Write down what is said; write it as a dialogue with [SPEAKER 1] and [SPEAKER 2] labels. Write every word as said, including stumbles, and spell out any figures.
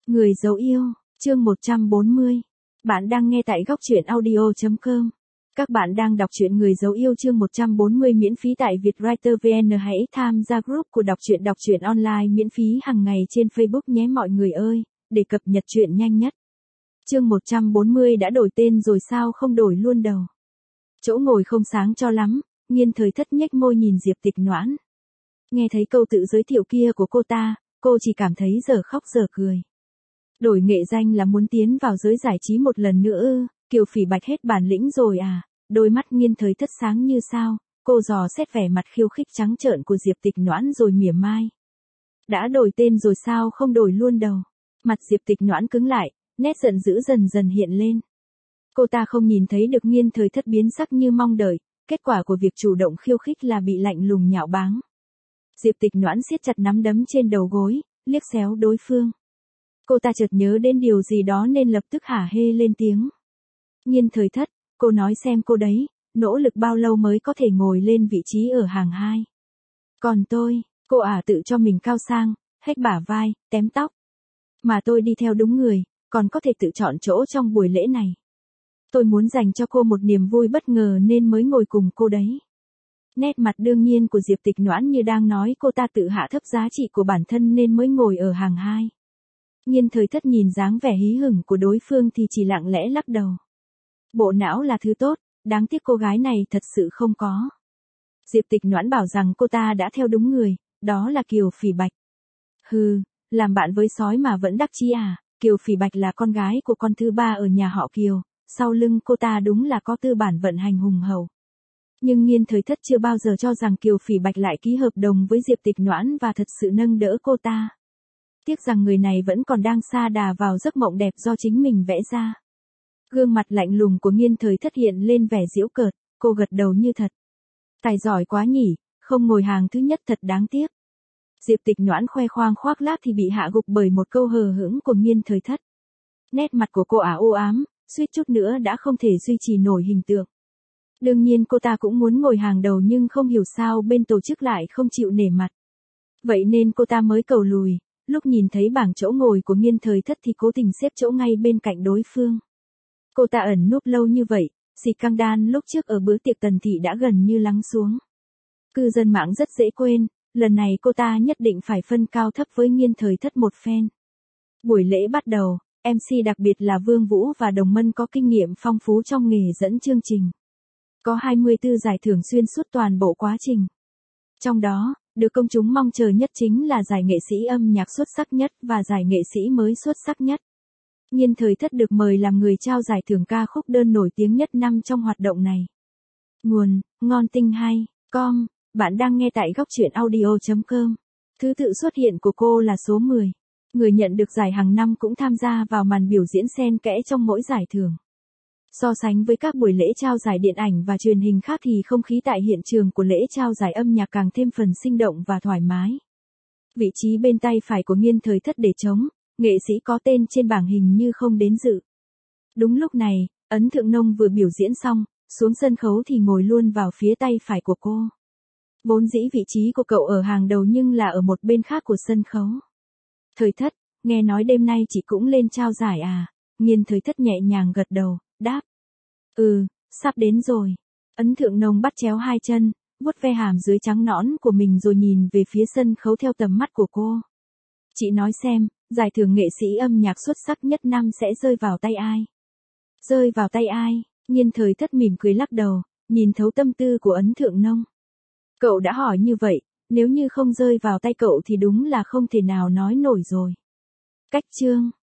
[SPEAKER 1] Người dấu yêu, chương một trăm bốn mươi. Bạn đang nghe tại góc truyện audio chấm com. Các bạn đang đọc truyện Người dấu yêu chương một trăm bốn mươi miễn phí tại Vietwriter vê en. Hãy tham gia group của đọc truyện đọc truyện online miễn phí hàng ngày trên Facebook nhé mọi người ơi, để cập nhật truyện nhanh nhất. Chương một trăm bốn mươi đã đổi tên rồi sao không đổi luôn đầu. Chỗ ngồi không sáng cho lắm, Nghiên Thời Thất nhếch môi nhìn Diệp Tịch Noãn. Nghe thấy câu tự giới thiệu kia của cô ta, cô chỉ cảm thấy dở khóc dở cười. Đổi nghệ danh là muốn tiến vào giới giải trí một lần nữa ư? Kiều Phỉ Bạch hết bản lĩnh rồi à? Đôi mắt Nghiên Thời Thất sáng như sao, cô dò xét vẻ mặt khiêu khích trắng trợn của Diệp Tịch Noãn rồi mỉa mai. Đã đổi tên rồi sao không đổi luôn đầu? Mặt Diệp Tịch Noãn cứng lại, nét giận dữ dần dần hiện lên. Cô ta không nhìn thấy được Nghiên Thời Thất biến sắc như mong đợi, kết quả của việc chủ động khiêu khích là bị lạnh lùng nhạo báng. Diệp Tịch Noãn siết chặt nắm đấm trên đầu gối, liếc xéo đối phương. Cô ta chợt nhớ đến điều gì đó nên lập tức hả hê lên tiếng. Nghiên Thời Thất, cô nói xem cô đấy, nỗ lực bao lâu mới có thể ngồi lên vị trí ở hàng hai. Còn tôi, cô ả tự cho mình cao sang, hếch bả vai, tém tóc. Mà tôi đi theo đúng người, còn có thể tự chọn chỗ trong buổi lễ này. Tôi muốn dành cho cô một niềm vui bất ngờ nên mới ngồi cùng cô đấy. Nét mặt đương nhiên của Diệp Tịch Noãn như đang nói cô ta tự hạ thấp giá trị của bản thân nên mới ngồi ở hàng hai. Nghiên Thời Thất nhìn dáng vẻ hí hửng của đối phương thì chỉ lặng lẽ lắc đầu. Bộ não là thứ tốt, đáng tiếc cô gái này thật sự không có. Diệp Tịch Noãn bảo rằng cô ta đã theo đúng người, đó là Kiều Phỉ Bạch. Hừ, làm bạn với sói mà vẫn đắc chí à? Kiều Phỉ Bạch là con gái của con thứ ba ở nhà họ Kiều, sau lưng cô ta đúng là có tư bản vận hành hùng hậu. Nhưng Nghiên Thời Thất chưa bao giờ cho rằng Kiều Phỉ Bạch lại ký hợp đồng với Diệp Tịch Noãn và thật sự nâng đỡ cô ta. Tiếc rằng người này vẫn còn đang sa đà vào giấc mộng đẹp do chính mình vẽ ra. Gương mặt lạnh lùng của Nghiên Thời Thất hiện lên vẻ giễu cợt, cô gật đầu như thật. Tài giỏi quá nhỉ, không ngồi hàng thứ nhất thật đáng tiếc. Diệp Tịch Noãn khoe khoang khoác lác thì bị hạ gục bởi một câu hờ hững của Nghiên Thời Thất. Nét mặt của cô ả u ám, suýt chút nữa đã không thể duy trì nổi hình tượng. Đương nhiên cô ta cũng muốn ngồi hàng đầu nhưng không hiểu sao bên tổ chức lại không chịu nể mặt. Vậy nên cô ta mới cầu lùi, lúc nhìn thấy bảng chỗ ngồi của Nghiên Thời Thất thì cố tình xếp chỗ ngay bên cạnh đối phương. Cô ta ẩn núp lâu như vậy, xì căng đan lúc trước ở bữa tiệc Tần Thị đã gần như lắng xuống. Cư dân mạng rất dễ quên, lần này cô ta nhất định phải phân cao thấp với Nghiên Thời Thất một phen. Buổi lễ bắt đầu, em xê đặc biệt là Vương Vũ và Đồng Mân có kinh nghiệm phong phú trong nghề dẫn chương trình. Có hai mươi tư giải thưởng xuyên suốt toàn bộ quá trình. Trong đó, được công chúng mong chờ nhất chính là giải nghệ sĩ âm nhạc xuất sắc nhất và giải nghệ sĩ mới xuất sắc nhất. Nghiên Thời Thất được mời làm người trao giải thưởng ca khúc đơn nổi tiếng nhất năm trong hoạt động này. Nguồn, ngon tinh hay, com, bạn đang nghe tại góc truyện audio chấm com. Thứ tự xuất hiện của cô là số mười. Người nhận được giải hàng năm cũng tham gia vào màn biểu diễn xen kẽ trong mỗi giải thưởng. So sánh với các buổi lễ trao giải điện ảnh và truyền hình khác thì không khí tại hiện trường của lễ trao giải âm nhạc càng thêm phần sinh động và thoải mái. Vị trí bên tay phải của Nghiên Thời Thất để trống, nghệ sĩ có tên trên bảng hình như không đến dự. Đúng lúc này, Ấn Thượng Nông vừa biểu diễn xong, xuống sân khấu thì ngồi luôn vào phía tay phải của cô. Vốn dĩ vị trí của cậu ở hàng đầu nhưng là ở một bên khác của sân khấu. Thời Thất, nghe nói đêm nay chị cũng lên trao giải à? Nghiên Thời Thất nhẹ nhàng gật đầu, đáp. Ừ, sắp đến rồi. Ấn Thượng Nông bắt chéo hai chân, vuốt ve hàm dưới trắng nõn của mình rồi nhìn về phía sân khấu theo tầm mắt của cô. Chị nói xem, giải thưởng nghệ sĩ âm nhạc xuất sắc nhất năm sẽ rơi vào tay ai? Rơi vào tay ai? Nghiên Thời Thất mỉm cười lắc đầu, nhìn thấu tâm tư của Ấn Thượng Nông. Cậu đã hỏi như vậy, nếu như không rơi vào tay cậu thì đúng là không thể nào nói nổi rồi. Cách chương